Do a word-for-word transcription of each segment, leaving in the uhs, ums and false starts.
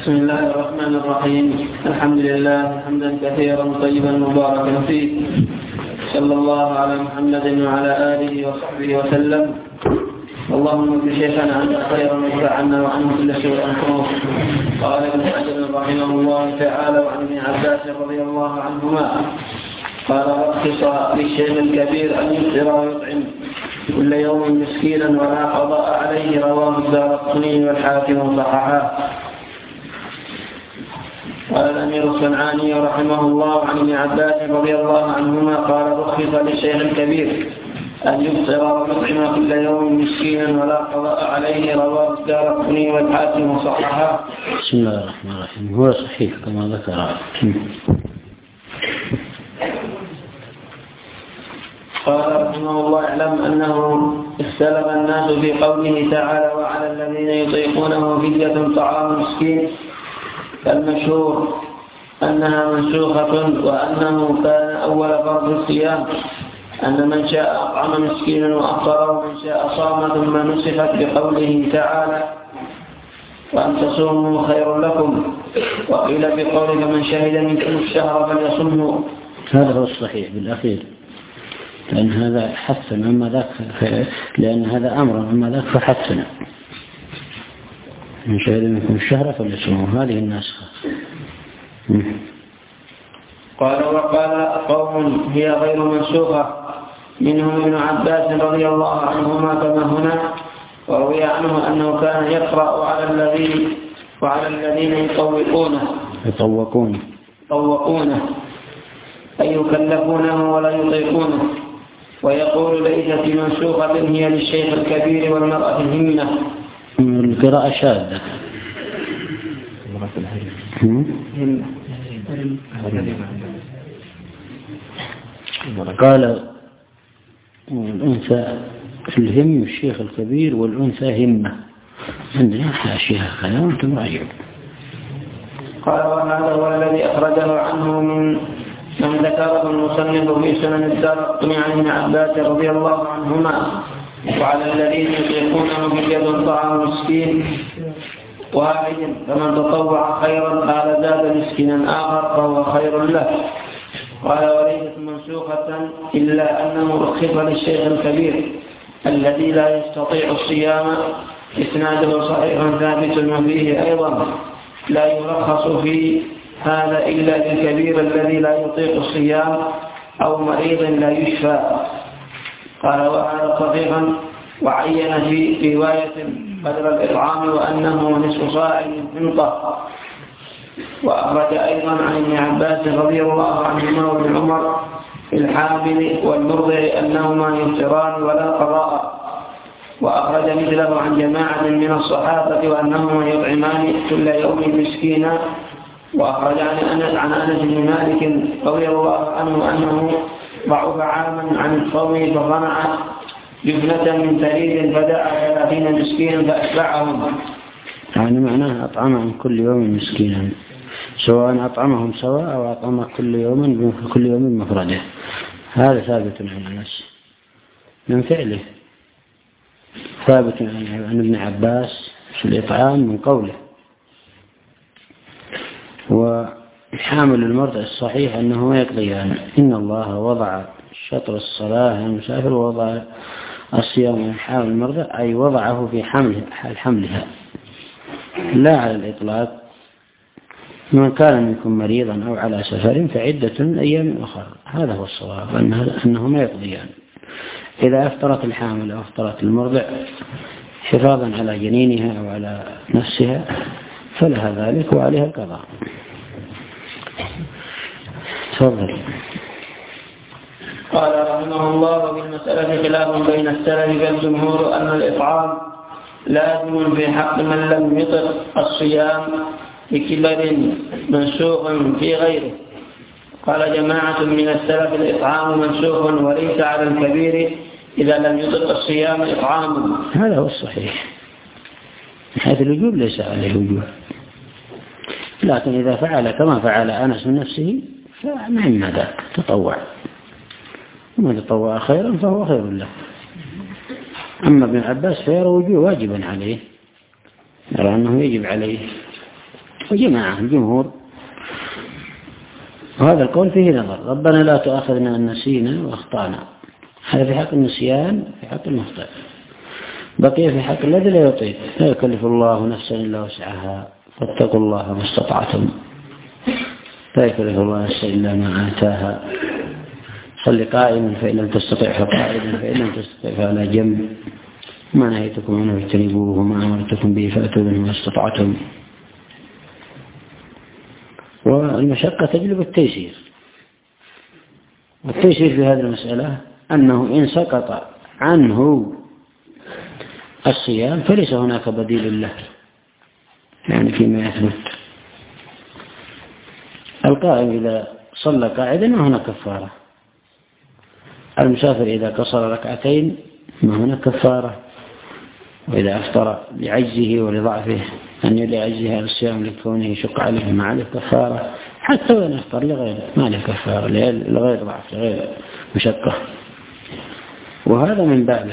بسم الله الرحمن الرحيم. الحمد لله حمدا كثيرا طيبا مباركا فيه، صلى الله على محمد وعلى آله وصحبه وسلم. اللهم اغفر شيخنا أنت خيرا وادفع عنا وعنه كل سوء مكروه. قال ابن حجر رحمه الله تعالى وعن ابن عباس رضي الله عنهما قال: رخص للشيخ الكبير أن يفطر ويطعم كل يوم مسكينا ولا قضاء عليه، رواه الدارقطني والحاكم وصححه. قال الأمير الصنعاني رحمه الله عن ابن عباس رضي الله عنهما قال: رخص للشيخ الكبير أن يفطر ويطعم كل يوم مسكينا ولا قضاء عليه، رواه الدارقطني والحاكم وصححه. بسم الله الرحمن الرحيم. هو صحيح كما ذكر. قال رحمه الله: اعلم أنه اختلف الناس في قوله تعالى: وعلى الذين يطيقونه فدية طعام مسكين، فالمشهور أنها منسوخة، وأنه كان أول فرض الصيام أن من شاء أطعم مسكينا وأفطر ومن شاء صام، ثم نسخت بقوله تعالى: وأن تصوموا خير لكم، وقيل بقوله: من شهد منكم الشهر فليصمه. هذا هو الصحيح بالأخير، لأن هذا حثنا أما ذاك، لأن هذا أمر أما ذاك فحثنا. من شهد منكم الشهر فليصمه، هذه الناسخة. قال: وقال قوم هي غير منسوخة، منهم ابن عباس رضي الله عنهما كما هنا، وروي عنه أنه كان يقرأ على الذين وعلى الذين يطوقونه يطوقونه يطوقونه أي يكلفونه ولا يطيقونه، ويقول: ليست منسوخة، هي للشيخ الكبير والمرأة الهمة. القراءة شاذة. قال الأنثى في الهم الشيخ الكبير والأنثى همة. عندنا حاشية كلام وانتم راجعون. قال: وهذا هو الذي أخرجه عنه من من ذكره المصنف في سنن الدارقطني عن ابن عباس رضي الله عنهما: وعلى الذين يطيقونه فدية طعام مسكين واحد، فمن تطوع خيرا قال زاد مسكينا آخر فهو خير له. قال: وليست منسوخة إلا أنه رخص للشيخ الكبير الذي لا يستطيع الصيام. إسناده صحيح ثابت، وفيه أيضا لا يرخص في هذا إلا للكبير الذي لا يطيق الصيام أو مريض لا يشفى. قال: وهذا صحيح، وعين في رواية قدر الإطعام وأنه نصف صاع من حنطة. وأخرج أيضا عن ابن عباس رضي الله عنهما وابن عمر في الحامل والمرضع أنهما يفطران ولا قضاء. وأخرج مثله عن جماعة من الصحابة وأنهما يطعمان كل يوم مسكينا. وأخرج عن أنس عن أنس بن مالك رضي الله عنه أنه ضعف عاما عن الصوم فصنع جبنة من ثريد فدعا ثلاثين مسكينا فأتبعهم. يعني معناها أطعمهم كل يوم مسكينا، سواء أطعمهم سواء أو أطعم كل يوم كل يوم مفرده. هذا ثابت عن الناس من فعله، ثابت عن ابن عباس في الإطعام من قوله. وحامل المرضع الصحيح أنه ما يقضيان. إن الله وضع شطر الصلاة المسافر ووضع الصيام من حامل المرضع، أي وضعه في حمل حال حملها، لا على الإطلاق. من كان منكم مريضا أو على سفر فعدة من أيام أخرى. هذا هو الصواب، أنه ما يقضيان. إذا أفطرت الحامل أو أفطرت المرضع حفاظا على جنينها أو على نفسها فلها ذلك وعليها القضاء. تفضل. قال رحمه الله: في المسألة خلاف بين السلف والجمهور أن الإطعام لازم في حق من لم يطق الصيام بكبر منسوخ في غيره. قال جماعة من السلف: الإطعام منسوخ وليس على الكبير إذا لم يطق الصيام إطعام. هذا هو الصحيح، من حيث الوجوب ليس عليه وجوب، لكن إذا فعل كما فعل أنس من نفسه فنعم ذاك تطوع، ومن تطوع خيرا فهو خير له. أما ابن عباس فيرى وجوب واجبا عليه، يرى أنه يجب عليه وجماعة الجمهور. وهذا القول فيه نظر. ربنا لا تؤاخذنا إن نسينا واخطأنا، هذا في حق النسيان في حق المخطئ. بقي في حق الذي لا يطيق، لا يكلف الله نفسا إلا وسعها فاتقوا الله ما استطعتم، لا يكلف الله نفسا إلا ما آتاها. صل قائما فإن لم تستطع فقائدا، فإن لم تستطع فعلى جنب. ما نهيتكم عنه فاجتنبوه وما أمرتكم به فأتوا منه ما استطعتم. والمشقة تجلب التيسير. والتيسير في هذه المسألة أنه إن سقط عنه الصيام فليس هناك بديل له، يعني فيما يثبت. القائم إذا صلى قاعدا ما هناك كفارة، المسافر إذا قصر ركعتين ما هناك كفارة، وإذا أفطر لعجزه ولضعفه أن لعجزه على الصيام لكونه يشق عليه ما عليه كفارة، حتى وإن أفطر لغير ما عليه كفارة لغير ضعف لغير مشقة. وهذا من بابه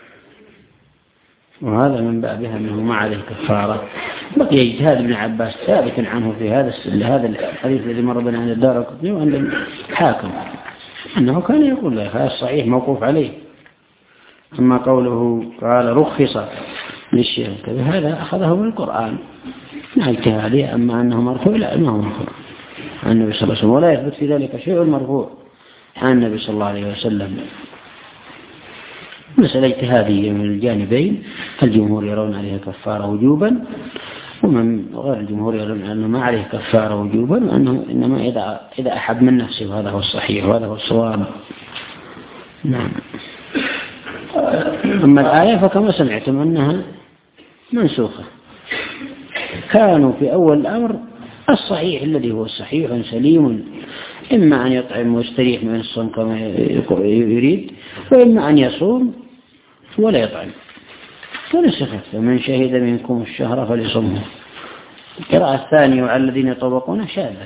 وهذا من بابها أنه ما عليه كفارة. بقي اجتهاد ابن عباس ثابت عنه في هذا هذا الحديث الذي مر بنا عند الدارقطني وعند الحاكم أنه كان يقول له هذا الصحيح موقوف عليه. أما قوله قال رخص للشيخ هذا أخذه من القرآن مع اجتهاده. أما أنه مرفوع لا، ما هو مرفوع عن النبي صلى الله عليه وسلم، ولا يثبت في ذلك شيء مرفوع عن النبي صلى الله عليه وسلم. مسألة اجتهادية من الجانبين، الجمهور يرون عليها كفارة وجوبا، ومن غير الجمهور يرون أنه ما عليه كفارة وجوبا، وأنه إنما إذا إذا أحب من نفسه، وهذا هو الصحيح وهذا هو الصواب. نعم. أما الآية فكما سمعتم أنها منسوخة. كانوا في أول الأمر الصحيح الذي هو صحيح سليم، إما أن يطعم ويستريح من الصوم كما يريد، وإما أن يصوم ولا يطعم. فنسخت فمن شهد منكم الشهر فليصمه. القراءة الثانية وعلى الذين يطوقون شاذة.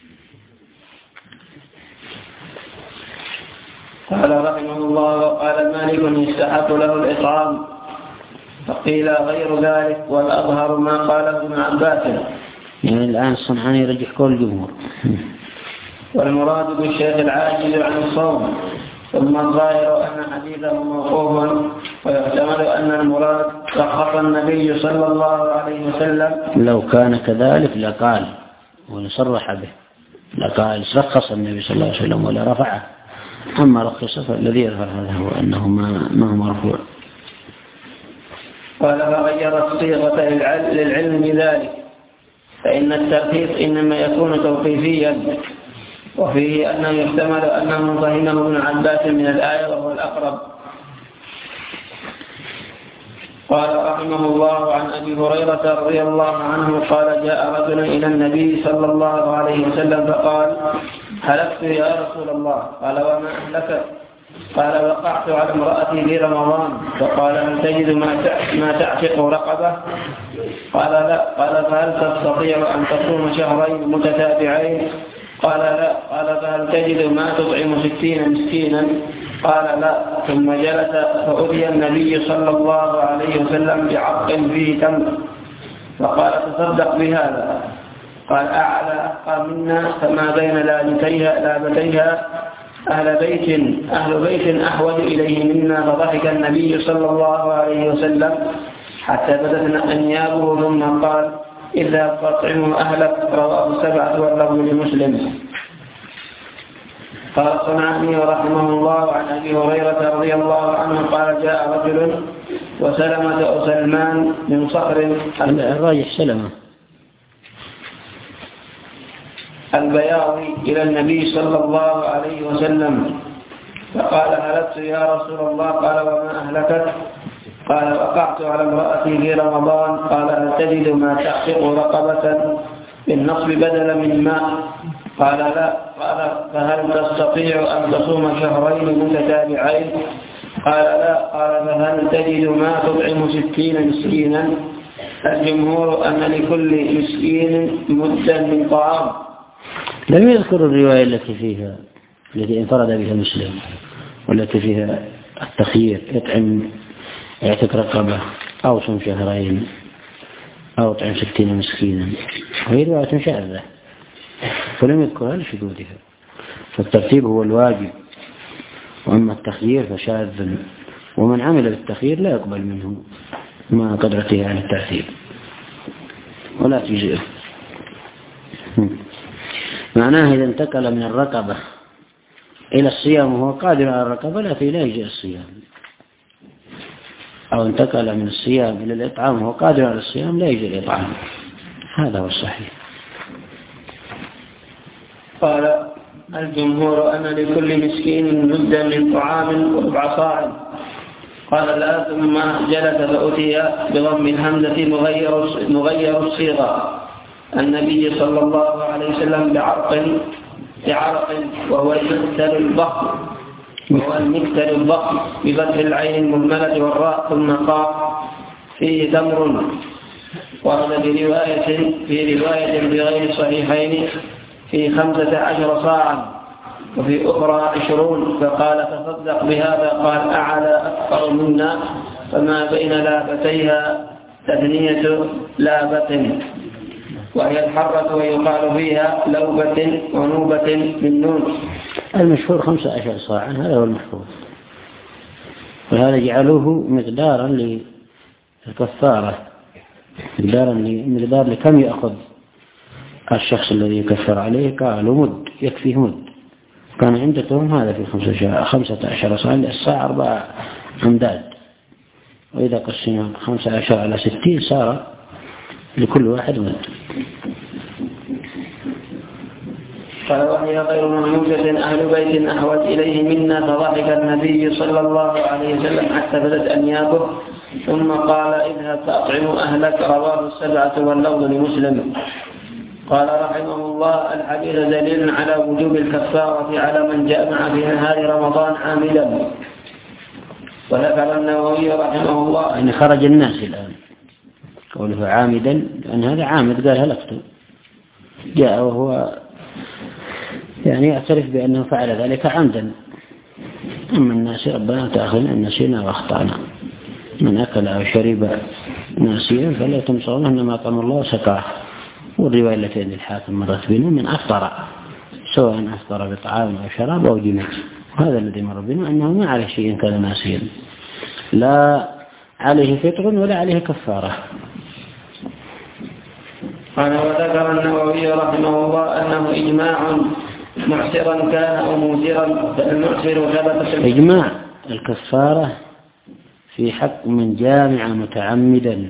قال رحمه الله وقال مالك يستحق له الإطعام، فقيل غير ذلك والأظهر ما قاله ابن عباس. يعني الآن الصنعاني يرجح قول الجمهور. والمراد بالشيخ العاجز عن الصوم. ثم الظاهر أن حديثه موقوف، ويحتمل أن المراد رخص النبي صلى الله عليه وسلم. لو كان كذلك لقال ونصرح به، لقال رخص النبي صلى الله عليه وسلم ولا رفعه. أما رخص فالذي يرفع هذا هو أنه ما, ما هو مرفوع. قال فغير الصيغة للعلم بذلك، فإن الترخيص إنما يكون توقيفيا، وفيه أنه يحتمل أنه فهمه ابن عباس من الآية وهو الأقرب. قال رحمه الله عن أبي هريرة رضي الله عنه قال جاء رجل إلى النبي صلى الله عليه وسلم فقال هلكت يا رسول الله. قال وما أهلك؟ قال وقعت على امرأتي في رمضان. فقال هل تجد ما تعتق رقبة؟ قال لا. قال فهل تستطيع أن تصوم شهرين متتابعين؟ قال لا. قال فهل تجد ما تطعم ستين مسكينا؟ قال لا. ثم جلس فأتي النبي صلى الله عليه وسلم بعرق فيه تمر، فقال تصدق بهذا. قال أعلى أفقى منا فما بين لابتيها لابتيها أهل بيت أهل بيت أحوج إليه منا. فضحك النبي صلى الله عليه وسلم حتى بدت أنيابه ثم قال إذا تطعموا أهلك. رواه السبعة واللفظ لمسلم. قال الصنعاني رحمه الله عن أبي هريرة رضي الله عنه قال جاء رجل وسلمة أو سلمان من صخر الراجح سلمة البياضي إلى النبي صلى الله عليه وسلم فقال هلكت يا رسول الله. قال وما أهلكت؟ قال وقعت على امرأتي في رمضان. قال هل تجد ما تعتق رقبة بالنصب بدلا من ماء؟ قال لا. قال فهل تستطيع أن تصوم شهرين متتابعين؟ قال لا. قال فهل تجد ما تطعم ستين مسكينا؟ الجمهور أن لكل مسكين مدا من طعام. لم يذكر الرواية التي فيها التي انفرد بها مسلم والتي فيها التخيير يطعم يعتق رقبة أو صوم شهرين. أو أطعم ستين مسكينا، وهي رواية شاذة فلم يذكرها لشذوذها، فالترتيب هو الواجب، وأما التخيير فشاذ، ومن عمل بالتخيير لا يقبل منه مع قدرته عن الترتيب ولا تجزئه. معناه إذا انتقل من الرقبة إلى الصيام وهو قادر على الرقبة لا يجزئ الصيام، أو انتقل من الصيام إلى الإطعام وهو قادر على الصيام لا يجزئ الإطعام، هذا هو الصحيح. قال الجمهور أن لكل مسكين مدا من طعام وربع صاع. قال لا، ثم جلس فأتي بضم الهمزة مغير مغير الصيغة النبي صلى الله عليه وسلم بعرق بعرق وهو المكتل الضخم وهو المكتل الضخم بفتح العين المهملة والراء ثم قاف فيه تمر. ورد في رواية في رواية بغير صحيحين في خمسة عشر صاعا، وفي أخرى عشرون، فقال تصدق بهذا، قال أعلى أكثر منا، فما بين لابتيها تثنية لابة، وهي الحرة ويقال فيها لوبة ونوبة من نون. المشهور خمسة عشر صاعا، هذا هو المشهور، وهذا جعلوه مقدارا للكفارة، مقدارا مقدار لكم يأخذ الشخص الذي يكفر عليه، قالوا مد يكفيه مد، كان عندهم هذا في خمسة عشر صاع، الصاع أربع أمداد، وإذا قسمنا خمسة عشر على ستين صار لكل واحد مد. قال وهي غير مهموسة أهل بيت أحوج إليه منا، فضحك النبي صلى الله عليه وسلم حتى بدت أنيابه، ثم قال اذهب فأطعم أهلك. رواه السبعة واللفظ لمسلم. قال رحمه الله الحديث دليل على وجوب الكفارة على من جامع في نهار رمضان عاملا. وذكر النووي رحمه الله أن خرج الناس الآن قوله عامدا، لأن هذا عامد قال هلكته، جاء وهو يعني يعترف بأنه فعل ذلك عمدا. أما الناس ربنا تأخذنا أن نسينا وأخطأنا، من أكل أو شرب ناسيا فلا تمصرونه إنما طعم الله سقاه. والرواية التي عند الحاكم مرت بنا من أفطر، سواء أفطر بطعام أو شراب أو جماع، هذا الذي مر بنا أنه ما عليه شيء كان ناسيا، لا عليه فطر ولا عليه كفارة. قال وذكر النووي رحمه الله أنه إجماع معسرا كان أو موسرا، فالمعسر ثبت إجماع الكفارة في حق من جامع متعمدا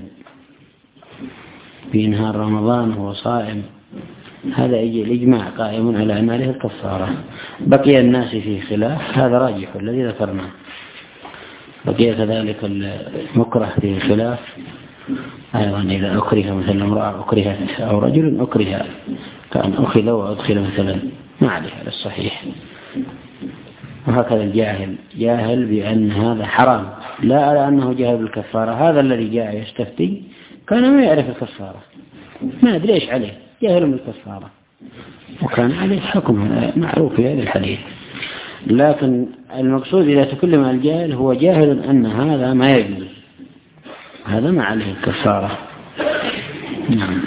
في نهار رمضان وهو صائم، هذا الإجماع قائم على أن عليه الكفارة. بقي الناس في خلاف، هذا راجح الذي ذكرناه. بقي كذلك المكره فيه خلاف أيضا، إذا أكره مثلا امرأة أكرهت أو رجل أكره كان أخذ وأدخل مثلا، ما عليه على الصحيح. وهكذا الجاهل جاهل بأن هذا حرام، لا على أنه جاهل بالكفارة. هذا الذي جاء يستفتي كان ما يعرف الكفارة، ما أدري إيش عليه، جاهل بالكفارة، وكان عليه حكم معروف في هذا الحديث. لكن المقصود إذا تكلم عن الجاهل هو جاهل أن هذا ما يجوز، هذا ما عليه الكفارة. نعم.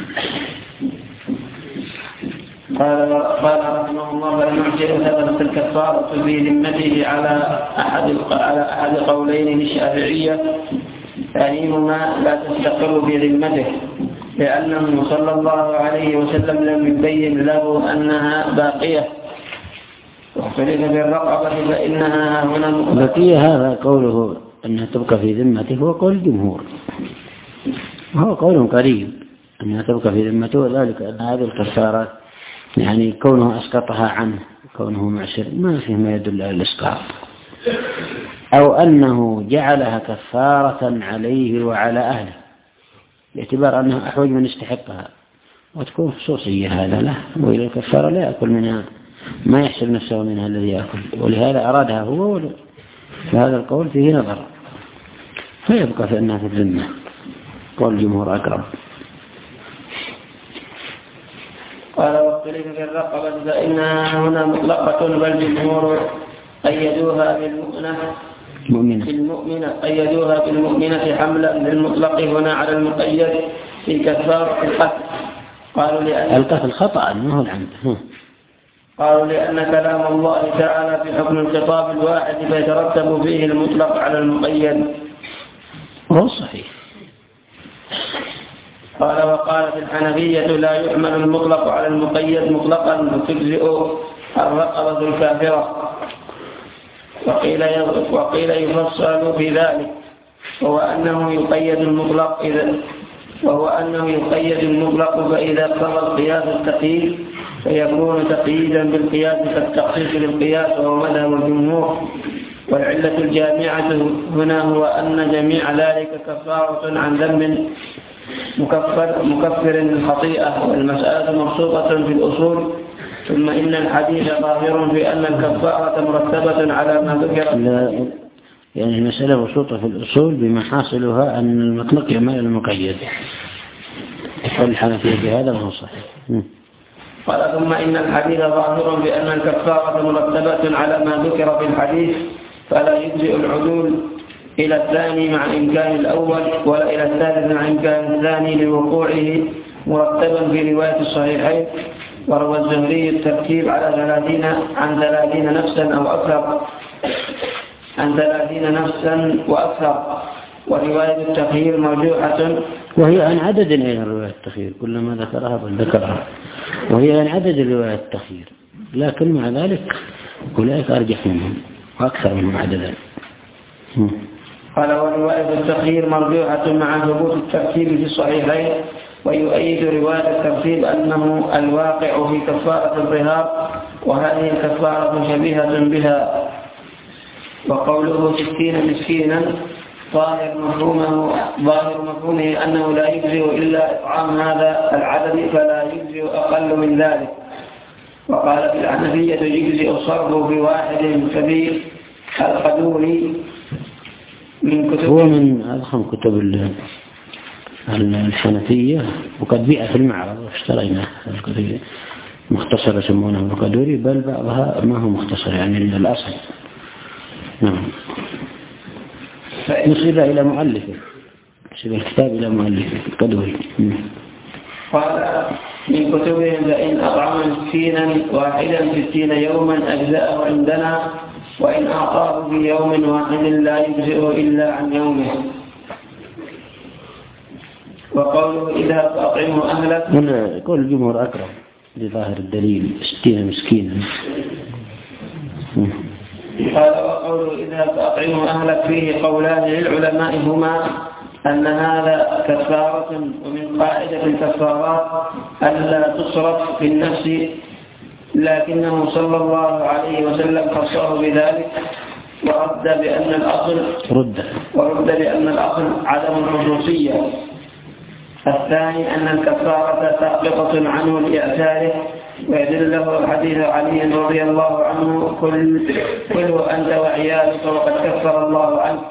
قال قال رحمه الله المعسر ثبتت الكفارة في ذمته على أحد على أحد قولين للشافعية، ثانيهما لا تستقر في ذمته، لأنه صلى الله عليه وسلم لم يبين له أنها باقية. واختلف بالرقبة فإنها هنا باقية، هذا قوله أنها تبقى في ذمته هو قول الجمهور، وهو قول قريب أنها تبقى في ذمته، وذلك أن هذه الكفارات يعني كونه أسقطها عنه، كونه معسر، ما فيه ما يدل على الإسقاط، أو أنه جعلها كفارة عليه وعلى أهله باعتبار أنه أحوج من يستحقها، وتكون خصوصية هذا له، وإلى الكفارة لا يأكل منها، ما يحسب نفسه منها الذي يأكل، ولهذا أرادها هو، فهذا القول فيه نظر، فيبقى في أنها في الذمة، قول الجمهور أقرب. قال واختلف في الرقبة فإنها هنا مطلقة، بل الجمهور أيدوها بالمؤمنة بالمؤمنة أيدوها بالمؤمنة حملا للمطلق هنا على المقيد، في كفارة القتل. قالوا لأن القتل خطأ ما هو العمد. قالوا لأن كلام الله تعالى في حكم الخطاب الواحد فيترتب فيه المطلق على المقيد. هو صحيح. قال وقالت الحنفية لا يحمل المطلق على المقيد مطلقا وتجزئ الرقبة الكافرة. وقيل وقيل يفصل في ذلك وهو أنه يقيد المطلق إذا وهو أنه يقيد المطلق فإذا اقتضى القياس التقييد فيكون تقييدا بالقياس كالتخصيص للقياس وهو مذهب الجمهور. والعلة الجامعة هنا هو أن جميع ذلك كفارة عن ذنب مكفر مكفر للخطيئة، والمسألة مبسوطة في الأصول. ثم إن الحديث ظاهر في أن الكفارة مرتبة على ما ذكر. يعني المسألة مبسوطة في الأصول بما حاصلها أن المطلق يمال المقيد. والحنفية بهذا ما هو صحيح. قال ثم إن الحديث ظاهر بأن الكفارة مرتبة على ما ذكر في الحديث، فلا يجزئ العدول إلى الثاني مع إمكان الأول ولا إلى الثالث مع إمكان الثاني لوقوعه مرتبا في رواية الصحيحين. وروى الزهري الترتيب على ثلاثين عن ثلاثين نفسا أو أكثر عن ثلاثين نفسا وأكثر. ورواية التخيير مرجوحة، وهي عن عدد أيضا رواية التخيير كلما ذكرها بل ذكرها، وهي عن عدد رواية التخيير، لكن مع ذلك أولئك أرجح منهم وأكثر منهم عددا. قال ورواية التخيير مرجوحة مع ثبوت الترتيب في الصحيحين. ويؤيد رواية الترتيب أنه الواقع في كفارة الظهار، وهذه الكفارة شبيهة بها. وقوله ستين مسكينا ظاهر مفهومه ظاهر مفهومه أنه لا يجزئ إلا إطعام هذا العدد، فلا يجزئ أقل من ذلك. وقالت الحنفية يجزئ الصرف بواحد كبير. القدوري من كتب هو من أضخم كتب الحنفية، وقد بيع في المعرض واشتريناه. الكتب مختصر يسمونه القدوري، بل بعضها ما هو مختصر يعني الأصل. نعم. نسب إلى مؤلفه، نسب الكتاب إلى مؤلفه القدوري. قال من كتبهم فإن أطعم مسكينا واحدا ستين يوما أجزأه عندنا، وإن أعطاه في يوم واحد لا يجزئه إلا عن يومه. وقوله إذا فأطعمه أهلك، يقول الجمهور أكرم لظاهر الدليل ستين مسكينا. قال وقوله إذا فأطعمه أهلك فيه قولان للعلماء هما أن هذا كفارة، ومن قاعدة الكفارات ألا تصرف في النفس، لكنه صلى الله عليه وسلم خصه بذلك ورد بأن الأصل رد ورد بأن الأصل عدم الخصوصية. الثاني أن الكفارة ساقطة عنه لإعتاره، ويدل له حديث علي رضي الله عنه كل كله أنت وعيالك وقد كفر الله عنك،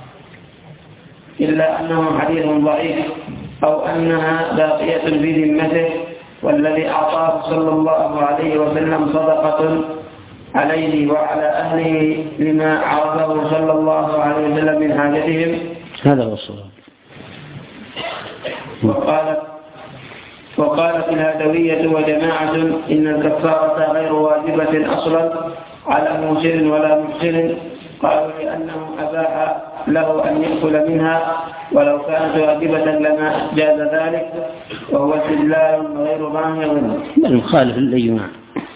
إلا أنه حديث ضعيف، أو أنها باقية في ذمته، والذي أعطاه صلى الله عليه وسلم صدقة عليه وعلى أهله لما عرفه صلى الله عليه وسلم من حاجتهم. هذا هو الصواب. وقالت وقالت الهدوية وجماعة إن الكفارة غير واجبة أصلا على موسر ولا محسن، قالوا لأنه أباح له أن يأكل منها، ولو كانت واجبة لما جاز ذلك، وهو استدلال غير ظاهر بل مخالف للإجماع.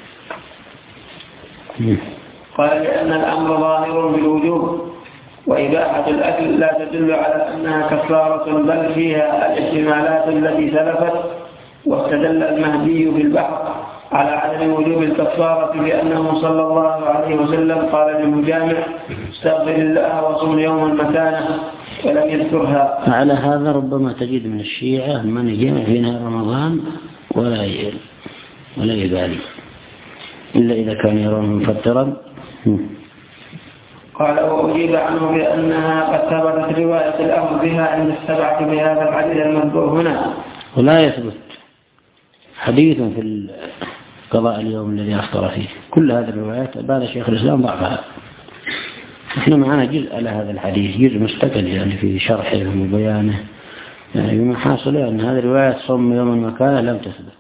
قال لأن الأمر ظاهر بالوجوب، وإباحة الأكل لا تدل على أنها كفارة، بل فيها الاحتمالات التي سلفت. واستدل المهدي في البحر على عدم وجوب الكفارة بأنه صلى الله عليه وسلم قال للمجامع استغفر الله وصوم يوما مكانه، ولم يذكرها. على هذا ربما تجد من الشيعة من يجمع في نهار رمضان ولا ولا يبالي إلا إذا كان يرون مفطرا. قال وأجيب عنه بأنها قد ثبتت رواية الأمر بها عند السبعة بهذا الحديث المذكور هنا، ولا يثبت حديث في قضاء اليوم الذي أفطر فيه. كل هذه الروايات بعد شيخ الإسلام ضعفها. احنا معنا جزء على هذا الحديث، جزء مستقل يعني في شرحه وبيانه يعني بما حاصل أن هذه رواية صوم يوم مكانه لم تثبت.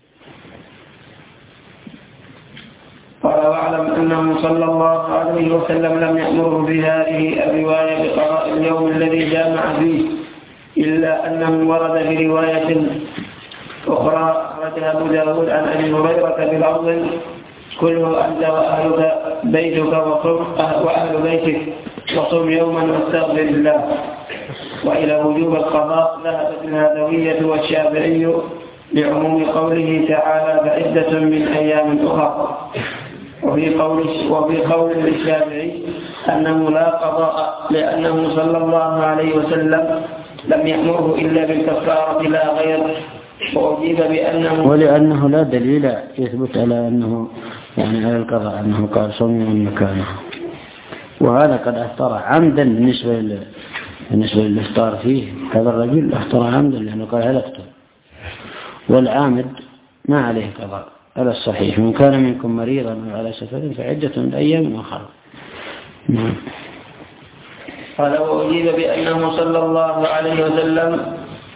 قال واعلم أنه صلى الله عليه وسلم لم يأمره في هذه الرواية بقضاء اليوم الذي جامع فيه، إلا أنه ورد في رواية أخرى أخرجها أبو داود عن أبي هريرة بلفظ كله أنت وأهلك بيتك وصم وأهل بيتك وصم يوما واستغفر الله. وإلى وجوب القضاء ذهبت الهذوية والشافعي لعموم قوله تعالى فعدة من أيام أخرى، وفي قول وفي قول الشافعي أنه لا قضاء لأنه صلى الله عليه وسلم لم يأمره إلا بالكفارة لا غير. وأجيب بأنه ولأنه لا دليل يثبت على أنه يعني على القضاء أنه قال صوم من مكانه، وهذا قد أفطر عمدا بالنسبة بالنسبة للإفطار فيه. هذا الرجل أفطر عمدا لأنه قال هلكته، والعامد ما عليه قضاء على الصحيح. من كان منكم مريضا أو على سفر فعدة من أيام أخرى. نعم. قال وأجيب بأنه صلى الله عليه وسلم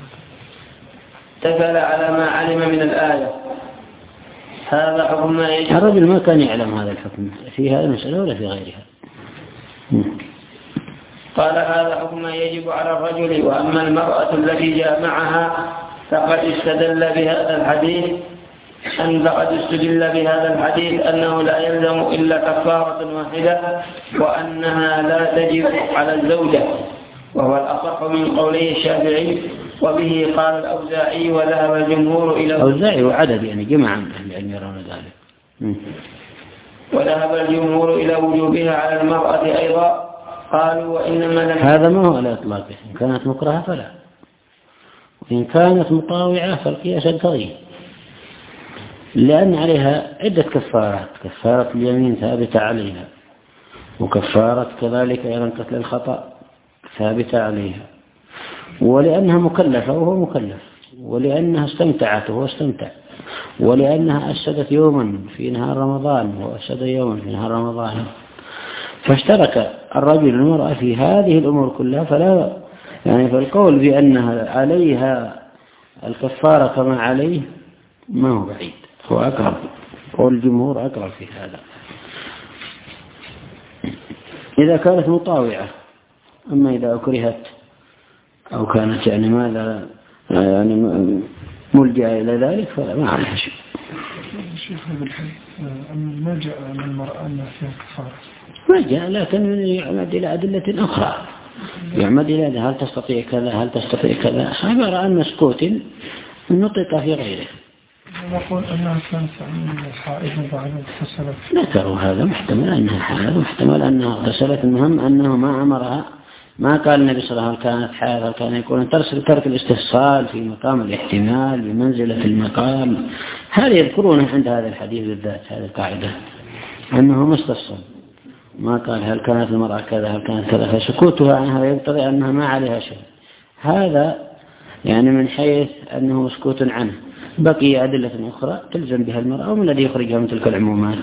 تكل على ما علم من الآية. هذا حكم ما يجب. الرجل ما كان يعلم هذا الحكم في هذه المسألة ولا في غيرها. قال هذا حكم ما يجب على الرجل. وأما المرأة التي جامعها فقد استدل بهذا الحديث أن فقد استدل بهذا الحديث أنه لا يلزم إلا كفارة واحدة، وأنها لا تجب على الزوجة، وهو الأصح من قوله الشافعي. وبه قال الأوزاعي وذهب الجمهور إلى الأوزاعي وعدد يعني جماعة أن يرون ذلك. وذهب الجمهور إلى وجوبها على المرأة أيضا. قالوا وإنما لم هذا ما هو على إطلاقه. إن كانت مكرهة فلا، وإن كانت مطاوعة فالقياس القضية، لأن عليها عدة كفارات. كفارة اليمين ثابتة عليها، وكفارة كذلك أيضا قتل الخطأ ثابتة عليها، ولأنها مكلفة وهو مكلف، ولأنها استمتعت وهو استمتع، ولأنها أفسدت يوما في نهار رمضان وهو أفسد يوما في نهار رمضان. فاشترك الرجل والمرأة في هذه الأمور كلها، فلا يعني فالقول بأنها عليها الكفارة كما عليه ما هو بعيد، هو أقرب، والجمهور أقرب في هذا إذا كانت مطاوعة. أما إذا أكرهت أو كانت يعني ماذا يعني ملجأ إلى ذلك فلا ما عليها شيء. الشيخ هذا الحديث ما جاء من المرأة أنها فيها كفارة، ما جاء، لكن يعمد إلى أدلة أخرى، يعمد إلى هل تستطيع كذا هل تستطيع كذا، عبارة عن مسكوت نطق في غيره. نقول أنها كانت عن الحائض بعد اغتسلت. ذكروا هذا محتمل أنها حائض، محتمل أنها اغتسلت. المهم أنه ما أمرها، ما قال النبي صلى الله عليه وسلم كانت حائض، كان يكون ترسل ترك الاستفصال في مقام الاحتمال بمنزلة المقام. هل يذكرون عند هذا الحديث بالذات هذه القاعدة أنه مستفصل، ما قال هل كانت المرأة كذا هل كانت كذا، فسكوتها عنها يقتضي أنها ما عليها شيء. هذا يعني من حيث أنه مسكوت عنه. بقي أدلة أخرى تلزم بها المرأة، ومن الذي يخرجها من تلك العمومات؟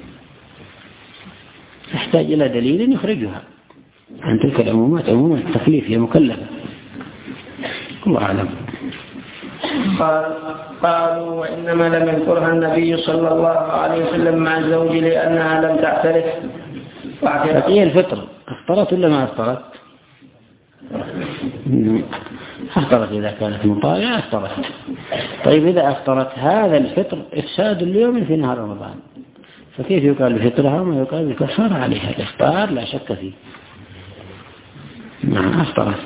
تحتاج إلى دليل يخرجها عن تلك العمومات، عمومات التكليف هي مكلفة. الله أعلم. قال قالوا وإنما لم يذكرها النبي صلى الله عليه وسلم مع الزوج لأنها لم تعترف. هي الفطر أفطرت ولا ما أفطرت؟ أفطرت إذا كانت مطاوعة أفطرت. طيب إذا أفطرت هذا الفطر إفساد اليوم في نهار رمضان، فكيف يقال بفطرها وما يقال بالكفارة عليها؟ الإفطار لا شك فيه. نعم أفطرت.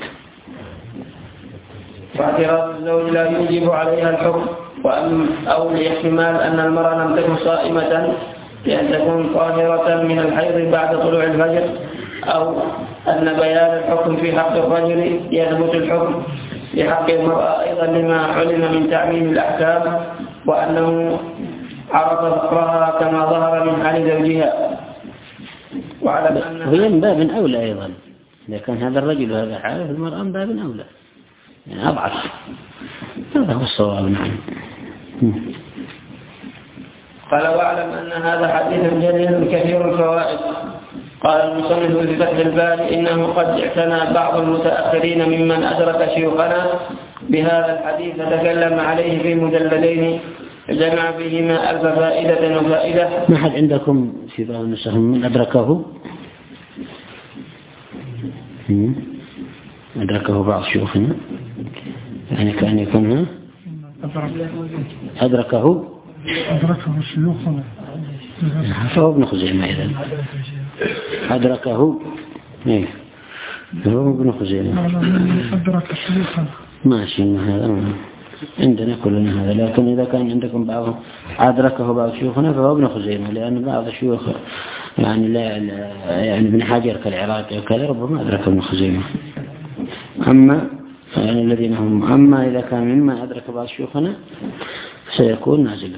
واعتراض الزوج لا يوجب عليها الحكم، أو لاحتمال أن المرأة لم تكن صائمة بأن تكون طاهرة من الحيض بعد طلوع الفجر، أو أن بيان الحكم في حق الرجل يثبت الحكم في حق المرأة أيضا لما علم من تعميم الأحكام، وأنه عرف ذكرها كما ظهر من حال زوجها. وعلى هي من باب أولى أيضا، إذا كان هذا الرجل وهذا حاله المرأة من باب أولى، يعني أضعف. هذا هو الصواب. نعم. قال واعلم أن هذا حديث جليل كثير الفوائد. قال المصنف في فتح الباري إنه قد اعتنى بعض المتأخرين ممن أدرك شيوخنا بهذا الحديث فتكلم عليه في مجلدين جمع فيهما ألف فائدة وفائدة. ما حد عندكم في بعض النسخ من أدركه أدركه بعض شيوخنا يعني كأن يكون أدركه أدركه شيوخنا فهو ابن خزيمة إذن أدركه إيه فهو ابن خزيمة أدرك شيوخنا ماشي هذا عندنا كلنا هذا، لكن إذا كان عندكم بعض أدركه بعض شيوخنا فهو ابن خزيمة، لأن بعض الشيوخ يعني لا يعني ابن حجر كالعراقي وكذا ربما أدرك ابن خزيمة. أما يعني الذين هم أما إذا كان مما أدرك بعض شيوخنا سيكون نازلا.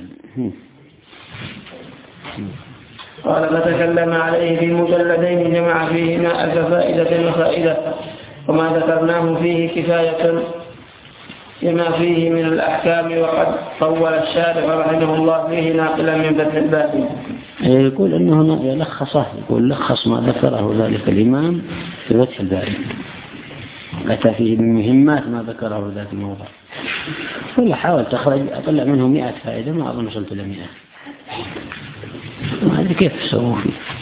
قال فتكلم عليه في مجلدين جمع فيهما ألف فائدة وفائدة، وما ذكرناه فيه كفاية لما فيه من الأحكام، وقد طول الشارح رحمه الله فيه ناقلا من فتح الباري. يقول أنه يلخصه، يقول لخص ما ذكره ذلك الإمام في فتح الباري، أتى فيه من مهمات ما ذكره ذات الموضع. ولا حاول تخرج أطلع منه مئة فائدة، ما أظن وصلت إلى مئة، ما أدري كيف سووا فيه.